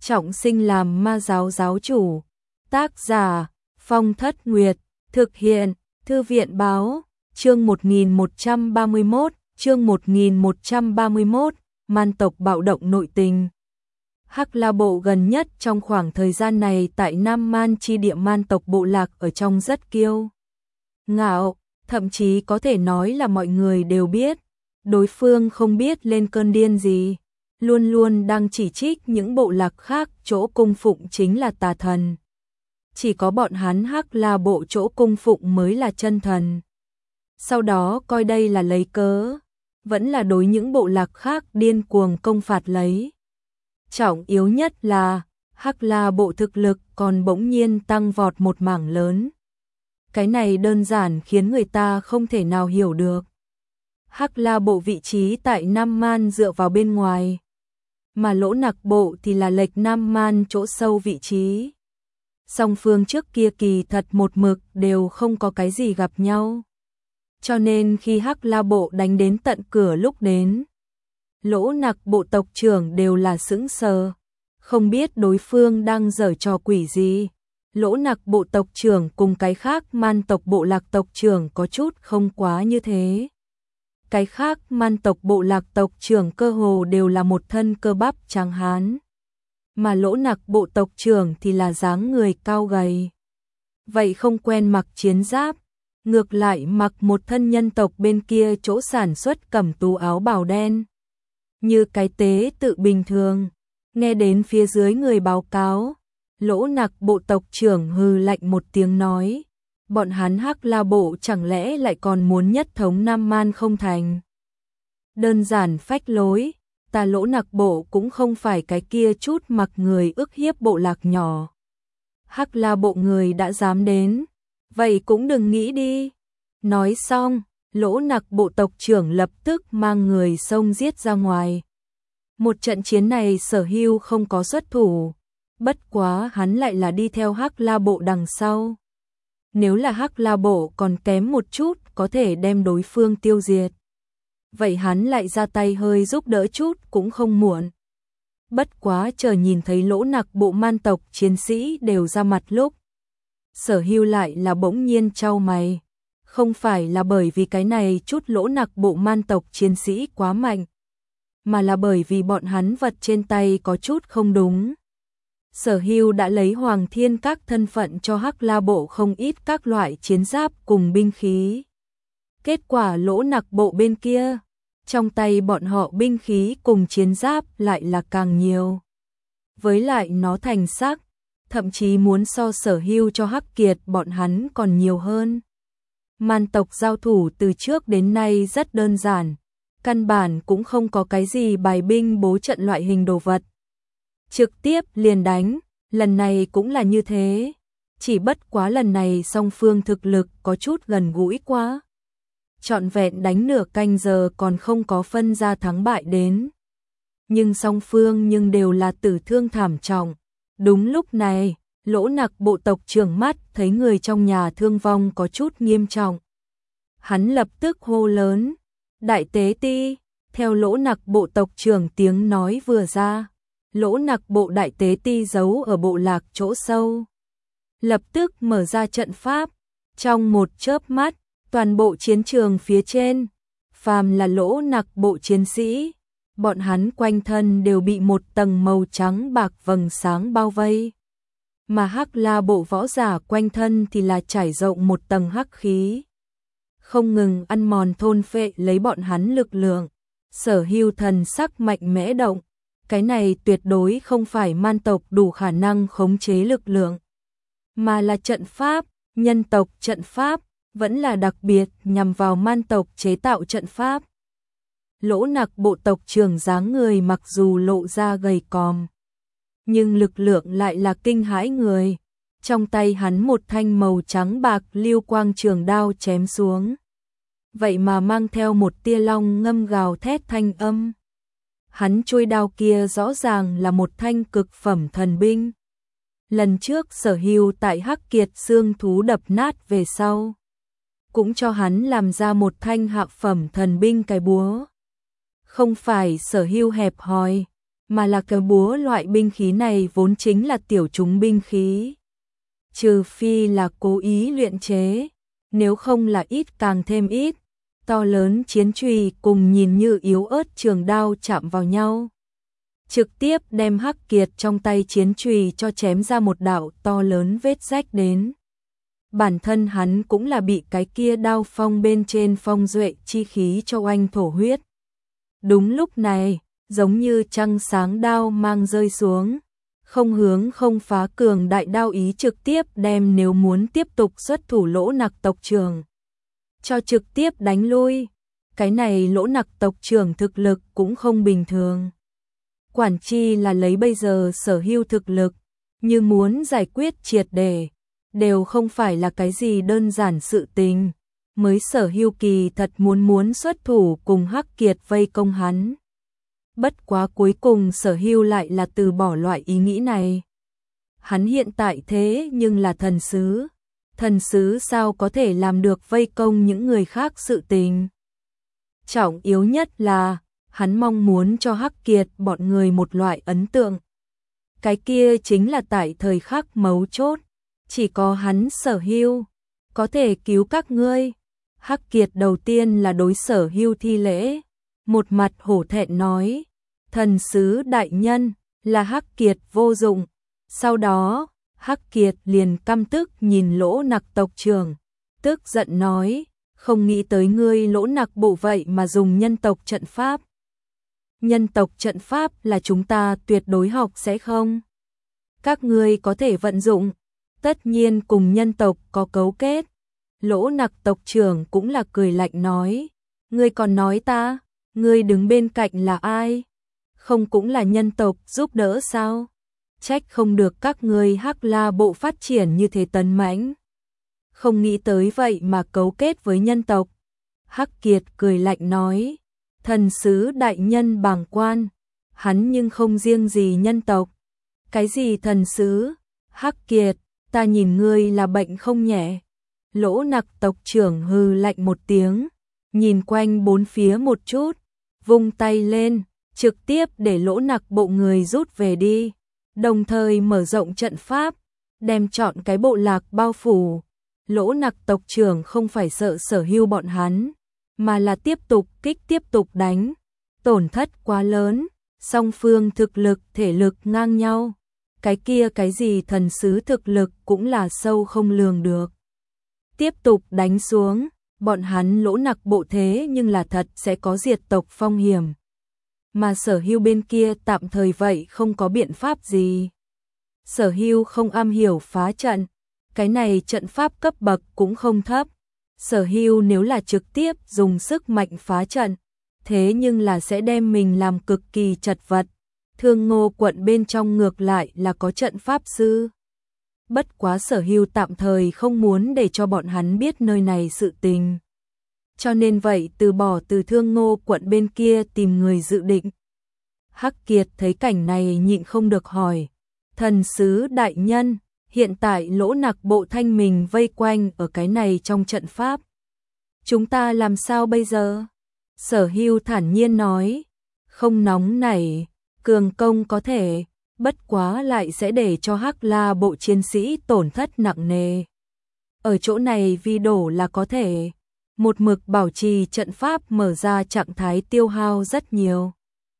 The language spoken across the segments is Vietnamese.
trọng sinh làm ma giáo giáo chủ. Tác giả Phong Thất Nguyệt, thực hiện Thư viện Báo, chương 1131, man tộc bạo động nội tình. Hắc La Bộ gần nhất trong khoảng thời gian này tại Nam Man chi địa man tộc bộ lạc ở trong rất kiêu ngạo, thậm chí có thể nói là mọi người đều biết, đối phương không biết lên cơn điên gì, luôn luôn đang chỉ trích những bộ lạc khác chỗ cung phụng chính là tà thần. Chỉ có bọn hắn Hắc La Bộ chỗ cung phụng mới là chân thần. Sau đó coi đây là lấy cớ, vẫn là đối những bộ lạc khác điên cuồng công phạt lấy. Trọng yếu nhất là Hắc La Bộ thực lực còn bỗng nhiên tăng vọt một mảng lớn. Cái này đơn giản khiến người ta không thể nào hiểu được. Hắc La Bộ vị trí tại Nam Man dựa vào bên ngoài, mà Lỗ Nặc Bộ thì là lệch Nam Man chỗ sâu vị trí. Song phương trước kia kỳ thật một mực đều không có cái gì gặp nhau. Cho nên khi Hắc La Bộ đánh đến tận cửa lúc đến, Lỗ Nặc Bộ tộc trưởng đều là sững sờ, không biết đối phương đang giở trò quỷ gì. Lỗ Nặc Bộ tộc trưởng cùng cái khác man tộc bộ lạc tộc trưởng có chút không quá như thế. Cái khác man tộc bộ lạc tộc trưởng cơ hồ đều là một thân cơ bắp trắng hán, mà Lỗ Nặc Bộ tộc trưởng thì là dáng người cao gầy. Vậy không quen mặc chiến giáp, ngược lại mặc một thân nhân tộc bên kia chỗ sản xuất cẩm tú áo bào đen, như cái tế tự bình thường. Nghe đến phía dưới người báo cáo, Lỗ Nặc Bộ tộc trưởng hừ lạnh một tiếng nói, bọn hắn Hắc La Bộ chẳng lẽ lại còn muốn nhất thống Nam Man không thành? Đơn giản phách lối, ta Lỗ Nặc Bộ cũng không phải cái kia chút mặc người ức hiếp bộ lạc nhỏ. Hắc La Bộ người đã dám đến, vậy cũng đừng nghĩ đi. Nói xong, Lỗ Nặc Bộ tộc trưởng lập tức mang người xông giết ra ngoài. Một trận chiến này Sở Hưu không có xuất thủ, bất quá hắn lại là đi theo Hắc La Bộ đằng sau. Nếu là Hắc La Bộ còn kém một chút có thể đem đối phương tiêu diệt, vậy hắn lại ra tay hơi giúp đỡ chút cũng không muộn. Bất quá chờ nhìn thấy Lỗ Nặc Bộ man tộc chiến sĩ đều ra mặt lúc, Sở Hưu lại là bỗng nhiên chau mày. Không phải là bởi vì cái này chút Lỗ Nặc Bộ man tộc chiến sĩ quá mạnh, mà là bởi vì bọn hắn vật trên tay có chút không đúng. Sở Hưu đã lấy Hoàng Thiên Các thân phận cho Hắc La Bộ không ít các loại chiến giáp cùng binh khí. Kết quả Lỗ Nặc Bộ bên kia, trong tay bọn họ binh khí cùng chiến giáp lại là càng nhiều. Với lại nó thành sắc, thậm chí muốn so Sở Hưu cho Hắc Kiệt bọn hắn còn nhiều hơn. Man tộc giao thủ từ trước đến nay rất đơn giản, căn bản cũng không có cái gì bài binh bố trận loại hình đồ vật. Trực tiếp liền đánh, lần này cũng là như thế. Chỉ bất quá lần này song phương thực lực có chút gần gũi quá. Trọn vẹn đánh nửa canh giờ còn không có phân ra thắng bại đến. Nhưng song phương nhưng đều là tử thương thảm trọng. Đúng lúc này, Lỗ Nặc Bộ tộc trưởng mắt thấy người trong nhà thương vong có chút nghiêm trọng. Hắn lập tức hô lớn, Đại Tế Ti. Theo Lỗ Nặc Bộ tộc trưởng tiếng nói vừa ra, Lỗ Nặc Bộ Đại Tế Ti giấu ở bộ lạc chỗ sâu, lập tức mở ra trận pháp. Trong một chớp mắt, toàn bộ chiến trường phía trên, phàm là Lỗ Nặc Bộ chiến sĩ, bọn hắn quanh thân đều bị một tầng màu trắng bạc vầng sáng bao vây. Mà Hắc La Bộ võ giả quanh thân thì là trải rộng một tầng hắc khí, không ngừng ăn mòn thôn phệ lấy bọn hắn lực lượng. Sở Hưu thần sắc mạnh mẽ động, cái này tuyệt đối không phải man tộc đủ khả năng khống chế lực lượng, mà là trận pháp, nhân tộc trận pháp, vẫn là đặc biệt nhằm vào man tộc chế tạo trận pháp. Lỗ Nặc Bộ tộc trưởng dáng người mặc dù lộ ra gầy còm, nhưng lực lượng lại là kinh hãi người. Trong tay hắn một thanh màu trắng bạc lưu quang trường đao chém xuống, vậy mà mang theo một tia long ngâm gào thét thanh âm. Hắn chuôi đao kia rõ ràng là một thanh cực phẩm thần binh. Lần trước Sở Hưu tại Hắc Kiệt xương thú đập nát về sau, cũng cho hắn làm ra một thanh hạ phẩm thần binh cái búa. Không phải Sở Hưu hẹp hòi, mà là cờ búa loại binh khí này vốn chính là tiểu chúng binh khí. Trừ phi là cố ý luyện chế, nếu không là ít càng thêm ít. To lớn chiến chùy cùng nhìn như yếu ớt trường đao chạm vào nhau, trực tiếp đem Hắc Kiệt trong tay chiến chùy cho chém ra một đạo to lớn vết rách đến. Bản thân hắn cũng là bị cái kia đao phong bên trên phong duệ chi khí cho oanh thổ huyết. Đúng lúc này, giống như trăng sáng đao mang rơi xuống, không hướng không phá cường đại đao ý trực tiếp đem nếu muốn tiếp tục xuất thủ Lỗ Nặc tộc trưởng cho trực tiếp đánh lui. Cái này Lỗ Nặc tộc trưởng thực lực cũng không bình thường. Quản chi là lấy bây giờ Sở Hưu thực lực, như muốn giải quyết triệt để, đều không phải là cái gì đơn giản sự tình. Mới Sở Hưu kỳ thật muốn xuất thủ cùng Hắc Kiệt vây công hắn. Bất quá cuối cùng Sở Hưu lại là từ bỏ loại ý nghĩ này. Hắn hiện tại thế nhưng là thần sứ. Thần sứ sao có thể làm được vây công những người khác sự tình. Trọng yếu nhất là, hắn mong muốn cho Hắc Kiệt bọn người một loại ấn tượng. Cái kia chính là tại thời khắc mấu chốt, chỉ có hắn Sở Hưu có thể cứu các ngươi. Hắc Kiệt đầu tiên là đối Sở Hưu thi lễ, một mặt hổ thẹn nói, thần sứ đại nhân, là Hắc Kiệt vô dụng. Sau đó, Hắc Kiệt liền căm tức nhìn Lỗ Nặc tộc trưởng, tức giận nói, không nghĩ tới ngươi Lỗ Nặc bộ vậy mà dùng nhân tộc trận pháp. Nhân tộc trận pháp là chúng ta tuyệt đối học sẽ không. Các ngươi có thể vận dụng, tất nhiên cùng nhân tộc có cấu kết. Lỗ Nặc tộc trưởng cũng là cười lạnh nói, ngươi còn nói ta, ngươi đứng bên cạnh là ai? Không cũng là nhân tộc giúp đỡ sao? Trách không được các ngươi Hắc La bộ phát triển như thế tấn mãnh. Không nghĩ tới vậy mà cấu kết với nhân tộc. Hắc Kiệt cười lạnh nói, thần sứ đại nhân bàng quan, hắn nhưng không riêng gì nhân tộc. Cái gì thần sứ? Hắc Kiệt, ta nhìn ngươi là bệnh không nhẹ. Lỗ Nặc tộc trưởng hừ lạnh một tiếng, nhìn quanh bốn phía một chút, vung tay lên, trực tiếp để Lỗ Nặc bộ người rút về đi, đồng thời mở rộng trận pháp, đem trọn cái bộ lạc bao phủ. Lỗ Nặc tộc trưởng không phải sợ Sở Hưu bọn hắn, mà là tiếp tục đánh, tổn thất quá lớn, song phương thực lực thể lực ngang nhau, cái kia cái gì thần sứ thực lực cũng là sâu không lường được. Tiếp tục đánh xuống, bọn hắn Lỗ Nặc bộ thế nhưng là thật sẽ có diệt tộc phong hiểm. Mà Sở Hưu bên kia tạm thời vậy không có biện pháp gì. Sở Hưu không am hiểu phá trận, cái này trận pháp cấp bậc cũng không thấp. Sở Hưu nếu là trực tiếp dùng sức mạnh phá trận, thế nhưng là sẽ đem mình làm cực kỳ chật vật. Thương Ngô quận bên trong ngược lại là có trận pháp sư. Bất quá Sở Hưu tạm thời không muốn để cho bọn hắn biết nơi này sự tình. Cho nên vậy từ bỏ từ Thương Ngô quận bên kia tìm người dự định. Hắc Kiệt thấy cảnh này nhịn không được hỏi, thần sứ đại nhân, hiện tại Lỗ Nặc bộ thanh mình vây quanh ở cái này trong trận pháp. Chúng ta làm sao bây giờ? Sở Hưu thản nhiên nói, không nóng nảy, cường công có thể, bất quá lại sẽ để cho Hắc La bộ chiến sĩ tổn thất nặng nề. Ở chỗ này vi đổ là có thể, một mực bảo trì trận pháp mở ra trạng thái tiêu hao rất nhiều.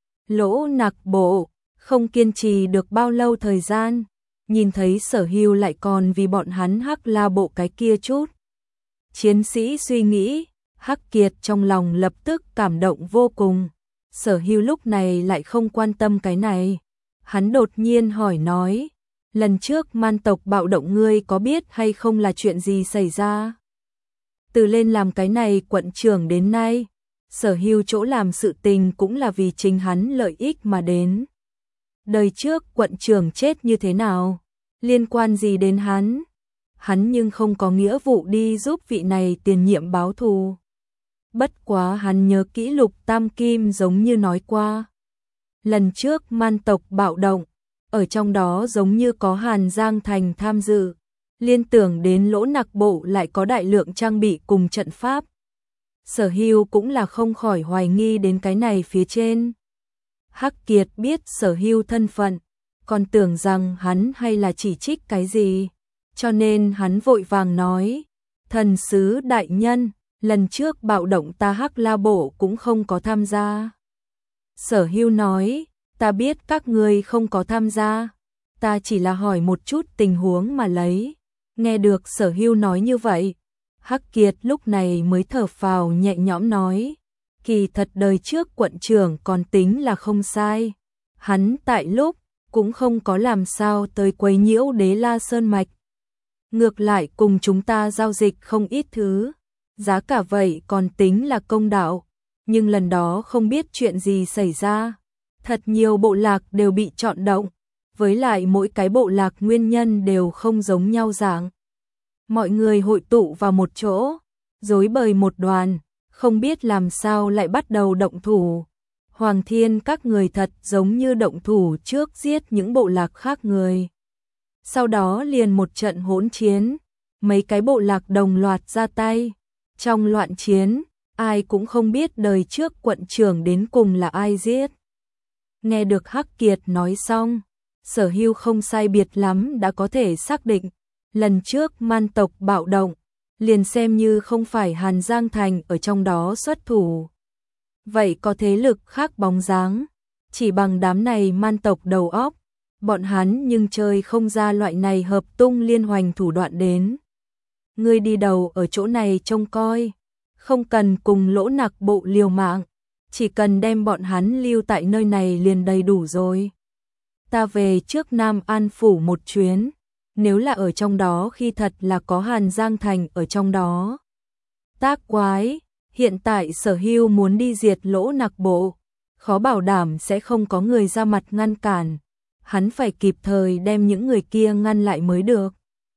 Lỗ Nặc bộ không kiên trì được bao lâu thời gian, nhìn thấy Sở Hưu lại còn vì bọn hắn Hắc La bộ cái kia chút. Chiến sĩ suy nghĩ, Hắc Kiệt trong lòng lập tức cảm động vô cùng. Sở Hưu lúc này lại không quan tâm cái này. Hắn đột nhiên hỏi nói, lần trước man tộc bạo động ngươi có biết hay không là chuyện gì xảy ra? Từ lên làm cái này quận trưởng đến nay, Sở Hưu chỗ làm sự tình cũng là vì chính hắn lợi ích mà đến. Đời trước quận trưởng chết như thế nào? Liên quan gì đến hắn? Hắn nhưng không có nghĩa vụ đi giúp vị này tiền nhiệm báo thù. Bất quá hắn nhớ kỹ Lục Tam Kim giống như nói qua. Lần trước man tộc bạo động, ở trong đó giống như có Hàn Giang Thành tham dự. Liên tưởng đến Lỗ Nặc bộ lại có đại lượng trang bị cùng trận pháp. Sở Hưu cũng là không khỏi hoài nghi đến cái này phía trên. Hắc Kiệt biết Sở Hưu thân phận, còn tưởng rằng hắn hay là chỉ trích cái gì, cho nên hắn vội vàng nói, thần sứ đại nhân, lần trước bạo động ta Hắc La Bộ cũng không có tham gia. Sở Hưu nói, ta biết các ngươi không có tham gia, ta chỉ là hỏi một chút tình huống mà lấy. Nghe được Sở Hưu nói như vậy, Hắc Kiệt lúc này mới thở phào nhẹ nhõm nói, kỳ thật đời trước quận trưởng còn tính là không sai. Hắn tại lúc cũng không có làm sao tới quấy nhiễu Đế La Sơn Mạch. Ngược lại cùng chúng ta giao dịch không ít thứ, giá cả vậy còn tính là công đạo. Nhưng lần đó không biết chuyện gì xảy ra, thật nhiều bộ lạc đều bị chọn động, với lại mỗi cái bộ lạc nguyên nhân đều không giống nhau dạng. Mọi người hội tụ vào một chỗ, rối bời một đoàn, không biết làm sao lại bắt đầu động thủ. Hoàng Thiên các người thật giống như động thủ trước giết những bộ lạc khác người. Sau đó liền một trận hỗn chiến, mấy cái bộ lạc đồng loạt ra tay. Trong loạn chiến, ai cũng không biết đời trước quận trưởng đến cùng là ai giết. Nghe được Hắc Kiệt nói xong, Sở Hưu không sai biệt lắm đã có thể xác định, lần trước man tộc bạo động, liền xem như không phải Hàn Giang Thành ở trong đó xuất thủ. Vậy có thế lực khác bóng dáng, chỉ bằng đám này man tộc đầu óc, bọn hắn nhưng chơi không ra loại này hợp tung liên hoành thủ đoạn đến. Ngươi đi đầu ở chỗ này trông coi, không cần cùng Lỗ Nặc Bộ liều mạng, chỉ cần đem bọn hắn lưu tại nơi này liền đầy đủ rồi. Ta về trước Nam An Phủ một chuyến, nếu là ở trong đó khi thật là có Hàn Giang Thành ở trong đó. Tác quái, hiện tại Sở Hưu muốn đi diệt Lỗ Nặc Bộ, khó bảo đảm sẽ không có người ra mặt ngăn cản, hắn phải kịp thời đem những người kia ngăn lại mới được.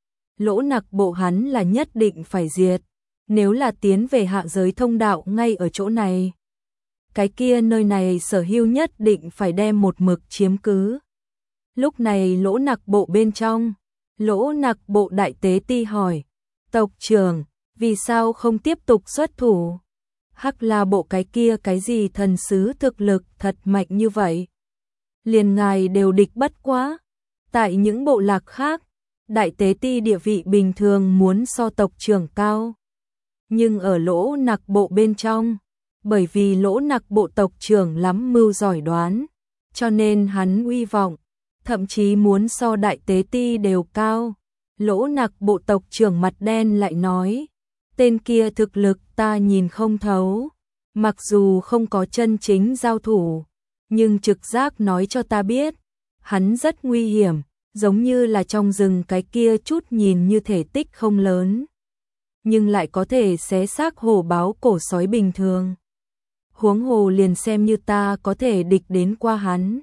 Lỗ Nặc Bộ hắn là nhất định phải diệt, nếu là tiến về hạ giới thông đạo ngay ở chỗ này. Cái kia nơi này Sở Hưu nhất định phải đem một mực chiếm cứ. Lúc này Lỗ Nặc Bộ bên trong, Lỗ Nặc Bộ đại tế ti hỏi, tộc trưởng, vì sao không tiếp tục xuất thủ? Hắc La Bộ cái kia cái gì thần sứ thực lực thật mạnh như vậy? Liền ngài đều địch bất quá. Tại những bộ lạc khác, đại tế ti địa vị bình thường muốn so tộc trưởng cao. Nhưng ở Lỗ Nặc Bộ bên trong, bởi vì Lỗ Nặc Bộ tộc trưởng lắm mưu giỏi đoán, cho nên hắn uy vọng, thậm chí muốn so đại tế ti đều cao. Lỗ Nặc Bộ tộc trưởng mặt đen lại nói, tên kia thực lực ta nhìn không thấu, mặc dù không có chân chính giao thủ, nhưng trực giác nói cho ta biết, hắn rất nguy hiểm, giống như là trong rừng cái kia chút nhìn như thể tích không lớn, nhưng lại có thể xé xác hổ báo cổ sói bình thường. Huống hồ liền xem như ta có thể địch đến qua hắn.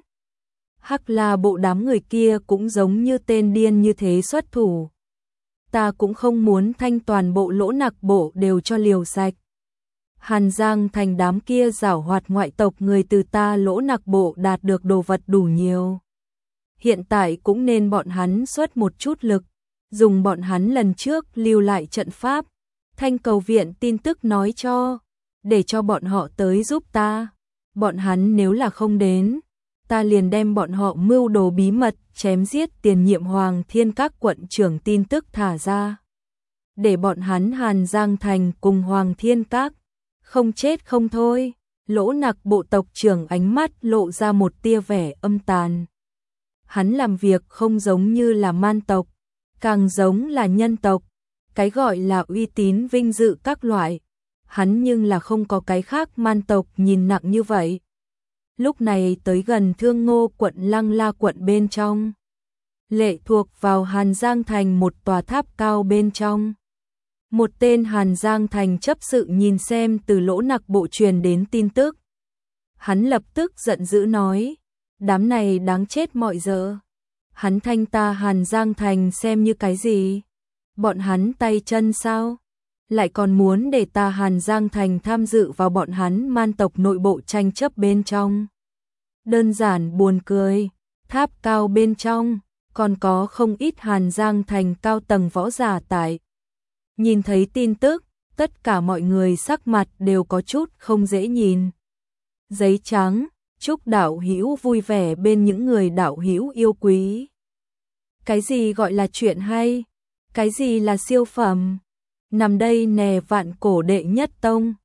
Hắc La Bộ đám người kia cũng giống như tên điên như thế xuất thủ. Ta cũng không muốn thanh toàn bộ Lỗ Nặc Bộ đều cho liều sạch. Hàn Giang Thành đám kia giảo hoạt ngoại tộc người từ ta Lỗ Nặc Bộ đạt được đồ vật đủ nhiều. Hiện tại cũng nên bọn hắn xuất một chút lực, dùng bọn hắn lần trước lưu lại trận pháp, thanh cầu viện tin tức nói cho, để cho bọn họ tới giúp ta. Bọn hắn nếu là không đến, ta liền đem bọn họ mưu đồ bí mật chém giết tiền nhiệm Hoàng Thiên các quận trưởng tin tức thả ra. Để bọn hắn Hàn Giang Thành cùng Hoàng Thiên các không chết không thôi. Lỗ Nặc Bộ tộc trưởng ánh mắt lộ ra một tia vẻ âm tàn. Hắn làm việc không giống như là man tộc, càng giống là nhân tộc. Cái gọi là uy tín vinh dự các loại, hắn nhưng là không có cái khác man tộc nhìn nặng như vậy. Lúc này tới gần Thương Ngô quận Lăng La quận bên trong, lệ thuộc vào Hàn Giang Thành một tòa tháp cao bên trong. Một tên Hàn Giang Thành chấp sự nhìn xem từ Lỗ Nặc Bộ truyền đến tin tức. Hắn lập tức giận dữ nói, đám này đáng chết mọi giờ. Hắn thanh ta Hàn Giang Thành xem như cái gì? Bọn hắn tay chân sao? Lại còn muốn để ta Hàn Giang Thành tham dự vào bọn hắn man tộc nội bộ tranh chấp bên trong. Đơn giản buồn cười, tháp cao bên trong, còn có không ít Hàn Giang Thành cao tầng võ giả tại. Nhìn thấy tin tức, tất cả mọi người sắc mặt đều có chút không dễ nhìn. Giấy trắng, Chúc đạo hữu vui vẻ bên những người đạo hữu yêu quý. Cái gì gọi là chuyện hay? Cái gì là siêu phẩm? Nằm đây nè Vạn Cổ đệ nhất tông.